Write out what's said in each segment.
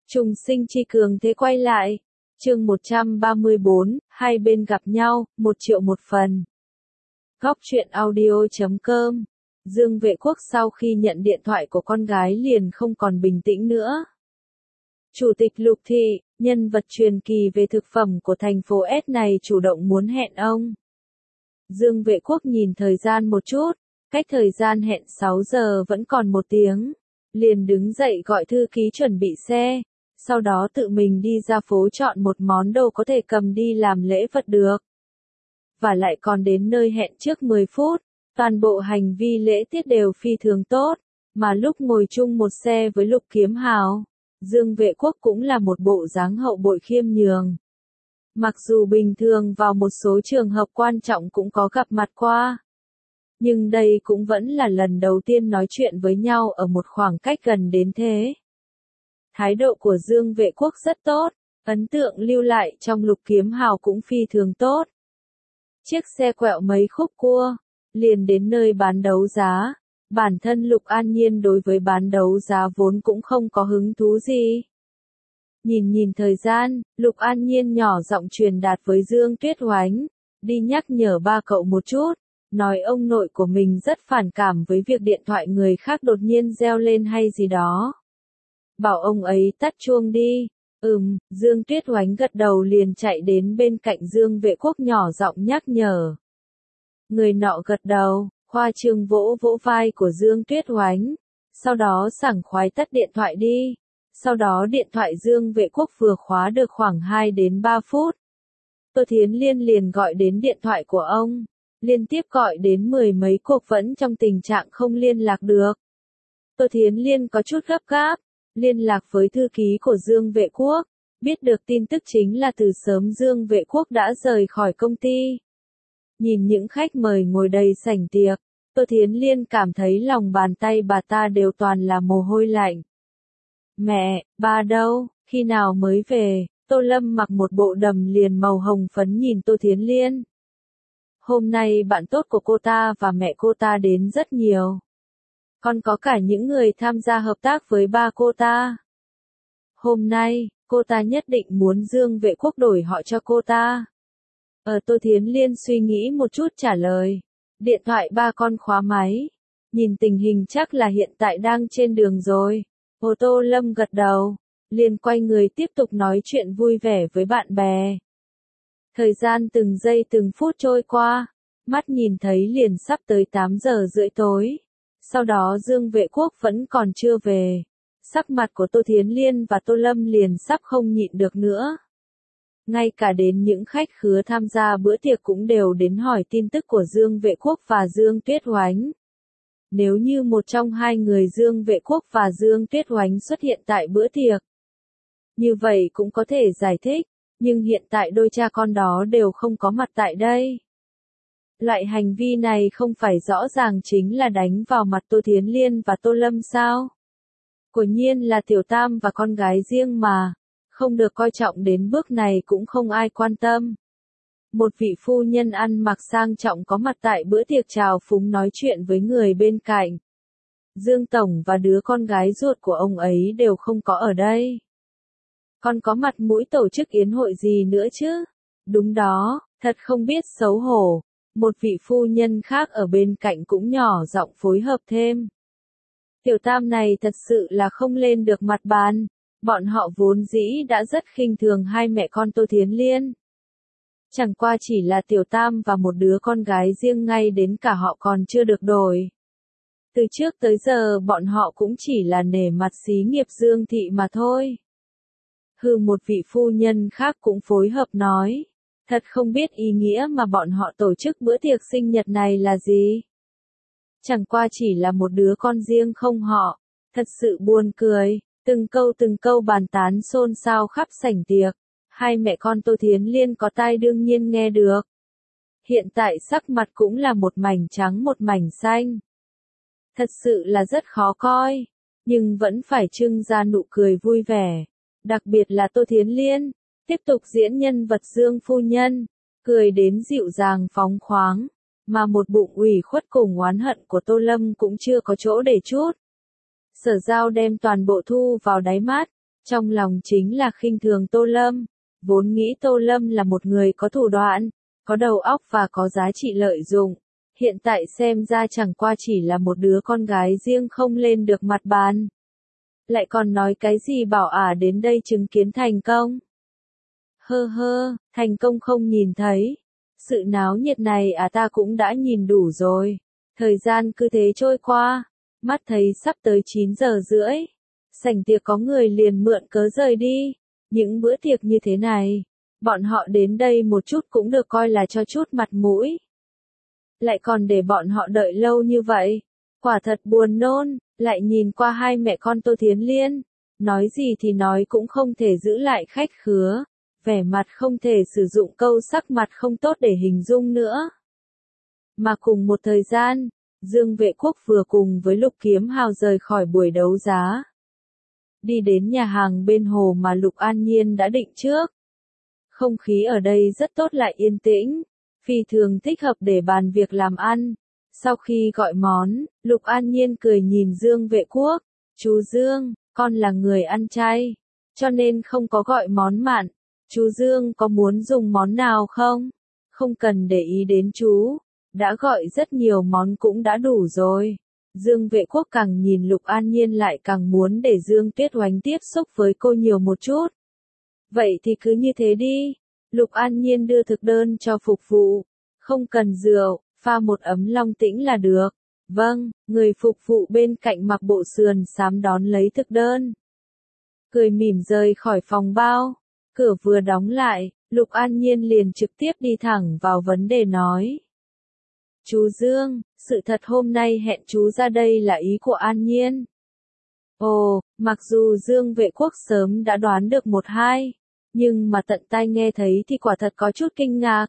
Trùng sinh chi cường thế quay lại. Chương 134, hai bên gặp nhau, 1 triệu một phần. Góc truyện audio.com. Dương Vệ Quốc sau khi nhận điện thoại của con gái liền không còn bình tĩnh nữa. Chủ tịch Lục Thị, nhân vật truyền kỳ về thực phẩm của thành phố S này chủ động muốn hẹn ông. Dương Vệ Quốc nhìn thời gian một chút, cách thời gian hẹn 6 giờ vẫn còn 1 tiếng. Liền đứng dậy gọi thư ký chuẩn bị xe, sau đó tự mình đi ra phố chọn một món đồ có thể cầm đi làm lễ vật được. Và lại còn đến nơi hẹn trước 10 phút, toàn bộ hành vi lễ tiết đều phi thường tốt, mà lúc ngồi chung một xe với Lục Kiếm Hào, Dương Vệ Quốc cũng là một bộ dáng hậu bội khiêm nhường. Mặc dù bình thường vào một số trường hợp quan trọng cũng có gặp mặt qua, nhưng đây cũng vẫn là lần đầu tiên nói chuyện với nhau ở một khoảng cách gần đến thế. Thái độ của Dương Vệ Quốc rất tốt, ấn tượng lưu lại trong Lục Kiếm Hào cũng phi thường tốt. Chiếc xe quẹo mấy khúc cua, liền đến nơi bán đấu giá. Bản thân Lục An Nhiên đối với bán đấu giá vốn cũng không có hứng thú gì. Nhìn thời gian, Lục An Nhiên nhỏ giọng truyền đạt với Dương Tuyết Oánh, đi nhắc nhở ba cậu một chút, nói ông nội của mình rất phản cảm với việc điện thoại người khác đột nhiên reo lên hay gì đó. Bảo ông ấy tắt chuông đi. Dương Tuyết Oánh gật đầu liền chạy đến bên cạnh Dương Vệ Quốc nhỏ giọng nhắc nhở. Người nọ gật đầu, khoa trương vỗ vỗ vai của Dương Tuyết Oánh, sau đó sảng khoái tắt điện thoại đi. Sau đó điện thoại Dương Vệ Quốc vừa khóa được khoảng 2 đến 3 phút. Tô Thiến Liên liền gọi đến điện thoại của ông, liên tiếp gọi đến 10 mấy cuộc vẫn trong tình trạng không liên lạc được. Tô Thiến Liên có chút gấp gáp, liên lạc với thư ký của Dương Vệ Quốc, biết được tin tức chính là từ sớm Dương Vệ Quốc đã rời khỏi công ty. Nhìn những khách mời ngồi đầy sảnh tiệc, Tô Thiến Liên cảm thấy lòng bàn tay bà ta đều toàn là mồ hôi lạnh. Mẹ, ba đâu, khi nào mới về? Tô Lâm mặc một bộ đầm liền màu hồng phấn nhìn Tô Thiến Liên. Hôm nay bạn tốt của cô ta và mẹ cô ta đến rất nhiều. Còn có cả những người tham gia hợp tác với ba cô ta. Hôm nay, cô ta nhất định muốn Dương Vệ Quốc đổi họ cho cô ta. Tô Thiến Liên suy nghĩ một chút trả lời. Điện thoại ba con khóa máy. Nhìn tình hình chắc là hiện tại đang trên đường rồi. Tô Lâm gật đầu, liền quay người tiếp tục nói chuyện vui vẻ với bạn bè. Thời gian từng giây từng phút trôi qua, mắt nhìn thấy liền sắp tới 8 giờ rưỡi tối. Sau đó Dương Vệ Quốc vẫn còn chưa về. Sắc mặt của Tô Thiến Liên và Tô Lâm liền sắp không nhịn được nữa. Ngay cả đến những khách khứa tham gia bữa tiệc cũng đều đến hỏi tin tức của Dương Vệ Quốc và Dương Tuyết Oánh. Nếu như một trong hai người Dương Vệ Quốc và Dương Tuyết Oánh xuất hiện tại bữa tiệc, như vậy cũng có thể giải thích, nhưng hiện tại đôi cha con đó đều không có mặt tại đây. Loại hành vi này không phải rõ ràng chính là đánh vào mặt Tô Thiến Liên và Tô Lâm sao? Quả nhiên là Tiểu Tam và con gái riêng mà, không được coi trọng đến bước này cũng không ai quan tâm. Một vị phu nhân ăn mặc sang trọng có mặt tại bữa tiệc chào phúng nói chuyện với người bên cạnh. Dương Tổng và đứa con gái ruột của ông ấy đều không có ở đây. Còn có mặt mũi tổ chức yến hội gì nữa chứ? Đúng đó, thật không biết xấu hổ. Một vị phu nhân khác ở bên cạnh cũng nhỏ giọng phối hợp thêm. Tiểu Tam này thật sự là không lên được mặt bàn. Bọn họ vốn dĩ đã rất khinh thường hai mẹ con Tô Thiến Liên. Chẳng qua chỉ là Tiểu Tam và một đứa con gái riêng ngay đến cả họ còn chưa được đổi. Từ trước tới giờ bọn họ cũng chỉ là nể mặt xí nghiệp Dương Thị mà thôi. Một vị phu nhân khác cũng phối hợp nói. Thật không biết ý nghĩa mà bọn họ tổ chức bữa tiệc sinh nhật này là gì. Chẳng qua chỉ là một đứa con riêng không họ. Thật sự buồn cười, từng câu bàn tán xôn xao khắp sảnh tiệc. Hai mẹ con Tô Thiến Liên có tai đương nhiên nghe được. Hiện tại sắc mặt cũng là một mảnh trắng một mảnh xanh. Thật sự là rất khó coi, nhưng vẫn phải trưng ra nụ cười vui vẻ. Đặc biệt là Tô Thiến Liên, tiếp tục diễn nhân vật Dương phu nhân, cười đến dịu dàng phóng khoáng, mà một bụng ủy khuất cùng oán hận của Tô Lâm cũng chưa có chỗ để chút. Sở Giao đem toàn bộ thu vào đáy mắt, Trong lòng chính là khinh thường Tô Lâm, vốn nghĩ Tô Lâm là một người có thủ đoạn, có đầu óc và có giá trị lợi dụng. Hiện tại xem ra chẳng qua chỉ là một đứa con gái riêng không lên được mặt bàn. Lại còn nói cái gì bảo đến đây chứng kiến thành công. Hơ hơ, thành công không nhìn thấy. Sự náo nhiệt này ta cũng đã nhìn đủ rồi. Thời gian cứ thế trôi qua, mắt thấy sắp tới 9 giờ rưỡi. Sảnh tiệc có người liền mượn cớ rời đi. Những bữa tiệc như thế này, bọn họ đến đây một chút cũng được coi là cho chút mặt mũi. Lại còn để bọn họ đợi lâu như vậy. Quả thật buồn nôn, lại nhìn qua hai mẹ con Tô Thiến Liên. Nói gì thì nói cũng không thể giữ lại khách khứa. Vẻ mặt không thể sử dụng câu sắc mặt không tốt để hình dung nữa. Mà cùng một thời gian, Dương Vệ Quốc vừa cùng với Lục Kiếm Hào rời khỏi buổi đấu giá. Đi đến nhà hàng bên hồ mà Lục An Nhiên đã định trước. Không khí ở đây rất tốt lại yên tĩnh, phi thường thích hợp để bàn việc làm ăn. Sau khi gọi món, Lục An Nhiên cười nhìn Dương Vệ Quốc. Chú Dương, con là người ăn chay, cho nên không có gọi món mặn. Chú Dương có muốn dùng món nào không? Không cần để ý đến chú, đã gọi rất nhiều món cũng đã đủ rồi. Dương Vệ Quốc càng nhìn Lục An Nhiên lại càng muốn để Dương Tuyết Oánh tiếp xúc với cô nhiều một chút. Vậy thì cứ như thế đi. Lục An Nhiên đưa thực đơn cho phục vụ. Không cần rượu, pha một ấm long tĩnh là được. Vâng, người phục vụ bên cạnh mặc bộ sườn xám đón lấy thực đơn. Cười mỉm rời khỏi phòng bao. Cửa vừa đóng lại, Lục An Nhiên liền trực tiếp đi thẳng vào vấn đề nói. Chú Dương, sự thật hôm nay hẹn chú ra đây là ý của An Nhiên. Ồ, mặc dù Dương Vệ Quốc sớm đã đoán được một hai, nhưng mà tận tai nghe thấy thì quả thật có chút kinh ngạc.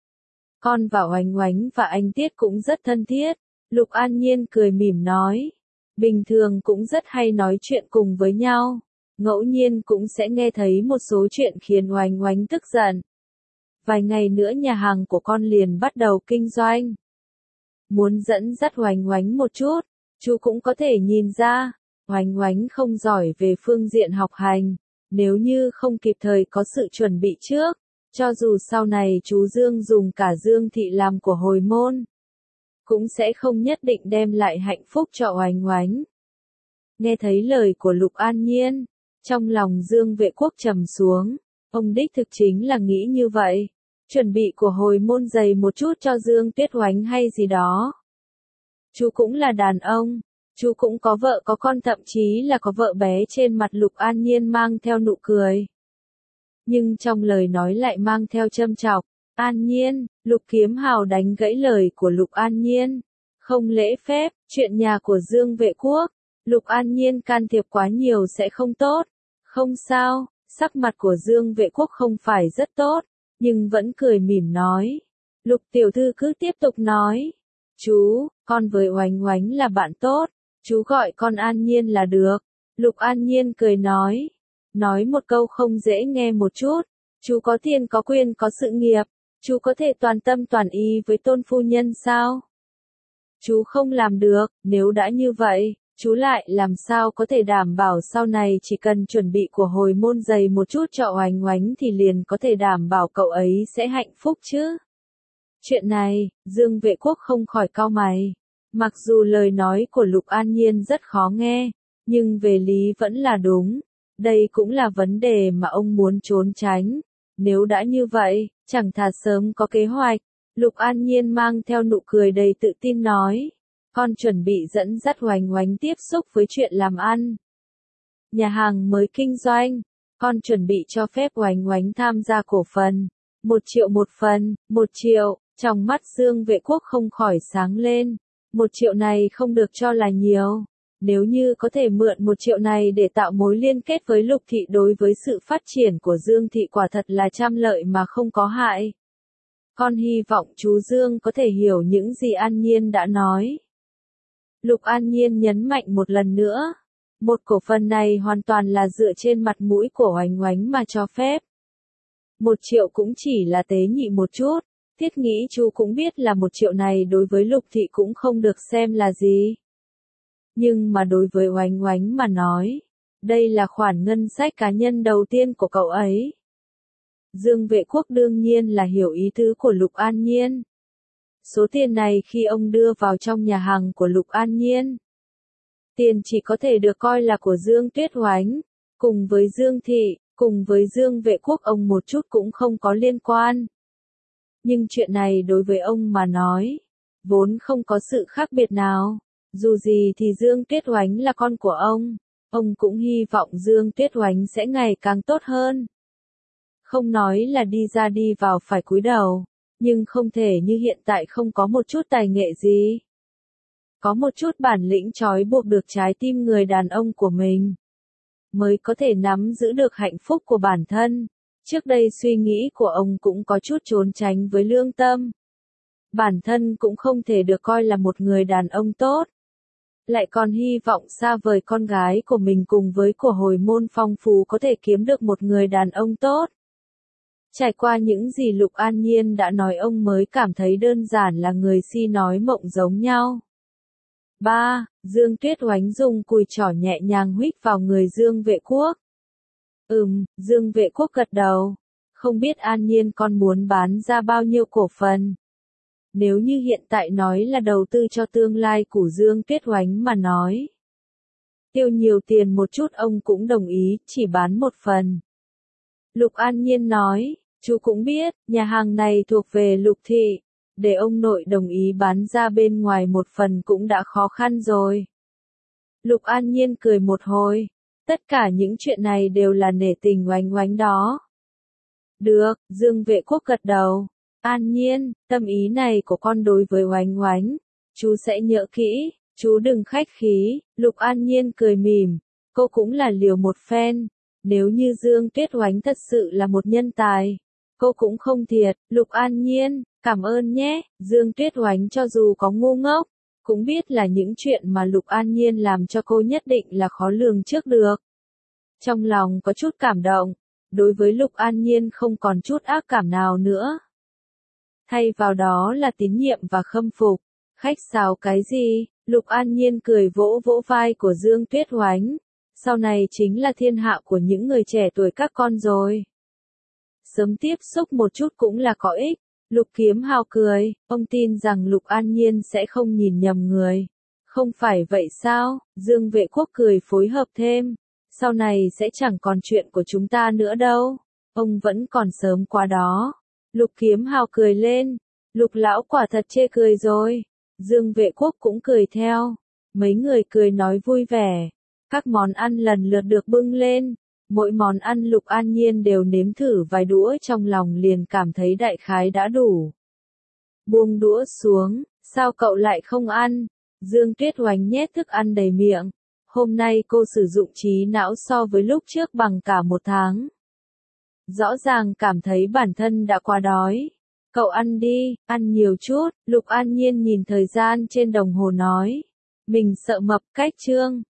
Con và Oánh Oánh và anh Tiết cũng rất thân thiết, Lục An Nhiên cười mỉm nói. Bình thường cũng rất hay nói chuyện cùng với nhau, ngẫu nhiên cũng sẽ nghe thấy một số chuyện khiến Oánh Oánh tức giận. Vài ngày nữa nhà hàng của con liền bắt đầu kinh doanh. Muốn dẫn dắt Oánh Oánh một chút, chú cũng có thể nhìn ra, Oánh Oánh không giỏi về phương diện học hành, nếu như không kịp thời có sự chuẩn bị trước, cho dù sau này chú Dương dùng cả Dương thị làm của hồi môn, cũng sẽ không nhất định đem lại hạnh phúc cho Oánh Oánh. Nghe thấy lời của Lục An Nhiên, trong lòng Dương Vệ Quốc trầm xuống, ông đích thực chính là nghĩ như vậy. Chuẩn bị của hồi môn dày một chút cho Dương Tuyết Oánh hay gì đó. Chú cũng là đàn ông, chú cũng có vợ có con thậm chí là có vợ bé. Trên mặt Lục An Nhiên mang theo nụ cười. Nhưng trong lời nói lại mang theo châm chọc. An Nhiên, Lục Kiếm Hào đánh gãy lời của Lục An Nhiên. Không lễ phép, chuyện nhà của Dương Vệ Quốc. Lục An Nhiên can thiệp quá nhiều sẽ không tốt. Không sao, sắc mặt của Dương Vệ Quốc không phải rất tốt, nhưng vẫn cười mỉm nói. Lục tiểu thư cứ tiếp tục nói. Chú, con với Oánh Oánh là bạn tốt, chú gọi con An Nhiên là được. Lục An Nhiên cười nói. Nói một câu không dễ nghe một chút. Chú có tiền có quyền có sự nghiệp, chú có thể toàn tâm toàn ý với Tôn phu nhân sao? Chú không làm được, nếu đã như vậy, chú lại làm sao có thể đảm bảo sau này chỉ cần chuẩn bị của hồi môn dày một chút cho Oánh Oánh thì liền có thể đảm bảo cậu ấy sẽ hạnh phúc chứ? Chuyện này, Dương Vệ Quốc không khỏi cau mày. Mặc dù lời nói của Lục An Nhiên rất khó nghe, nhưng về lý vẫn là đúng. Đây cũng là vấn đề mà ông muốn trốn tránh. Nếu đã như vậy, chẳng thà sớm có kế hoạch. Lục An Nhiên mang theo nụ cười đầy tự tin nói. Con chuẩn bị dẫn dắt Oánh Oánh tiếp xúc với chuyện làm ăn. Nhà hàng mới kinh doanh, con chuẩn bị cho phép Oánh Oánh tham gia cổ phần. 1 triệu một phần, 1 triệu, trong mắt Dương Vệ Quốc không khỏi sáng lên. 1 triệu này không được cho là nhiều. Nếu như có thể mượn 1 triệu này để tạo mối liên kết với Lục thị đối với sự phát triển của Dương thị quả thật là trăm lợi mà không có hại. Con hy vọng chú Dương có thể hiểu những gì An Nhiên đã nói. Lục An Nhiên nhấn mạnh một lần nữa. Một cổ phần này hoàn toàn là dựa trên mặt mũi của Oánh Oánh mà cho phép. 1 triệu cũng chỉ là tế nhị một chút. Thiết nghĩ chú cũng biết là 1 triệu này đối với Lục thị cũng không được xem là gì. Nhưng mà đối với Oánh Oánh mà nói, Đây là khoản ngân sách cá nhân đầu tiên của cậu ấy. Dương Vệ Quốc đương nhiên là hiểu ý tứ của Lục An Nhiên. Số tiền này khi ông đưa vào trong nhà hàng của Lục An Nhiên, tiền chỉ có thể được coi là của Dương Tuyết Oánh, cùng với Dương Thị, cùng với Dương Vệ Quốc ông một chút cũng không có liên quan. Nhưng chuyện này đối với ông mà nói, vốn không có sự khác biệt nào. Dù gì thì Dương Tuyết Oánh là con của ông cũng hy vọng Dương Tuyết Oánh sẽ ngày càng tốt hơn. Không nói là đi ra đi vào phải cúi đầu, nhưng không thể như hiện tại không có một chút tài nghệ gì. Có một chút bản lĩnh trói buộc được trái tim người đàn ông của mình, mới có thể nắm giữ được hạnh phúc của bản thân. Trước đây suy nghĩ của ông cũng có chút trốn tránh với lương tâm. Bản thân cũng không thể được coi là một người đàn ông tốt. Lại còn hy vọng xa vời con gái của mình cùng với của hồi môn phong phú có thể kiếm được một người đàn ông tốt. Trải qua những gì Lục An Nhiên đã nói ông mới cảm thấy đơn giản là người si nói mộng giống nhau. 3. Dương Tuyết Oánh dùng cùi trỏ nhẹ nhàng huých vào người Dương Vệ Quốc. Dương Vệ Quốc gật đầu. Không biết An Nhiên con muốn bán ra bao nhiêu cổ phần. Nếu như hiện tại nói là đầu tư cho tương lai của Dương Tuyết Oánh mà nói, tiêu nhiều tiền một chút ông cũng đồng ý, chỉ bán một phần. Lục An Nhiên nói, chú cũng biết, nhà hàng này thuộc về Lục Thị, để ông nội đồng ý bán ra bên ngoài một phần cũng đã khó khăn rồi. Lục An Nhiên cười một hồi, tất cả những chuyện này đều là nể tình Oánh Oánh đó. Được, Dương Vệ Quốc gật đầu. An Nhiên, tâm ý này của con đối với Oánh Oánh, chú sẽ nhớ kỹ, chú đừng khách khí. Lục An Nhiên cười mỉm, cô cũng là liều một phen. Nếu như Dương Tuyết Oánh thật sự là một nhân tài, cô cũng không thiệt. Lục An Nhiên, cảm ơn nhé. Dương Tuyết Oánh cho dù có ngu ngốc, cũng biết là những chuyện mà Lục An Nhiên làm cho cô nhất định là khó lường trước được. Trong lòng có chút cảm động, đối với Lục An Nhiên không còn chút ác cảm nào nữa. Thay vào đó là tín nhiệm và khâm phục. Khách sáo cái gì? Lục An Nhiên cười vỗ vỗ vai của Dương Tuyết Oánh. Sau này chính là thiên hạ của những người trẻ tuổi các con rồi. Sớm tiếp xúc một chút cũng là có ích. Lục Kiếm Hào cười, ông tin rằng Lục An Nhiên sẽ không nhìn nhầm người. Không phải vậy sao? Dương Vệ Quốc cười phối hợp thêm. Sau này sẽ chẳng còn chuyện của chúng ta nữa đâu. Ông vẫn còn sớm quá đó. Lục Kiếm Hào cười lên. Lục lão quả thật chê cười rồi. Dương Vệ Quốc cũng cười theo. Mấy người cười nói vui vẻ. Các món ăn lần lượt được bưng lên. Mỗi món ăn Lục An Nhiên đều nếm thử vài đũa, trong lòng liền cảm thấy đại khái đã đủ. Buông đũa xuống, sao cậu lại không ăn? Dương Tuyết Oánh nhét thức ăn đầy miệng. Hôm nay cô sử dụng trí não so với lúc trước bằng cả một tháng. Rõ ràng cảm thấy bản thân đã quá đói. Cậu ăn đi, ăn nhiều chút. Lục An Nhiên nhìn thời gian trên đồng hồ nói. Mình sợ mập. Cách chương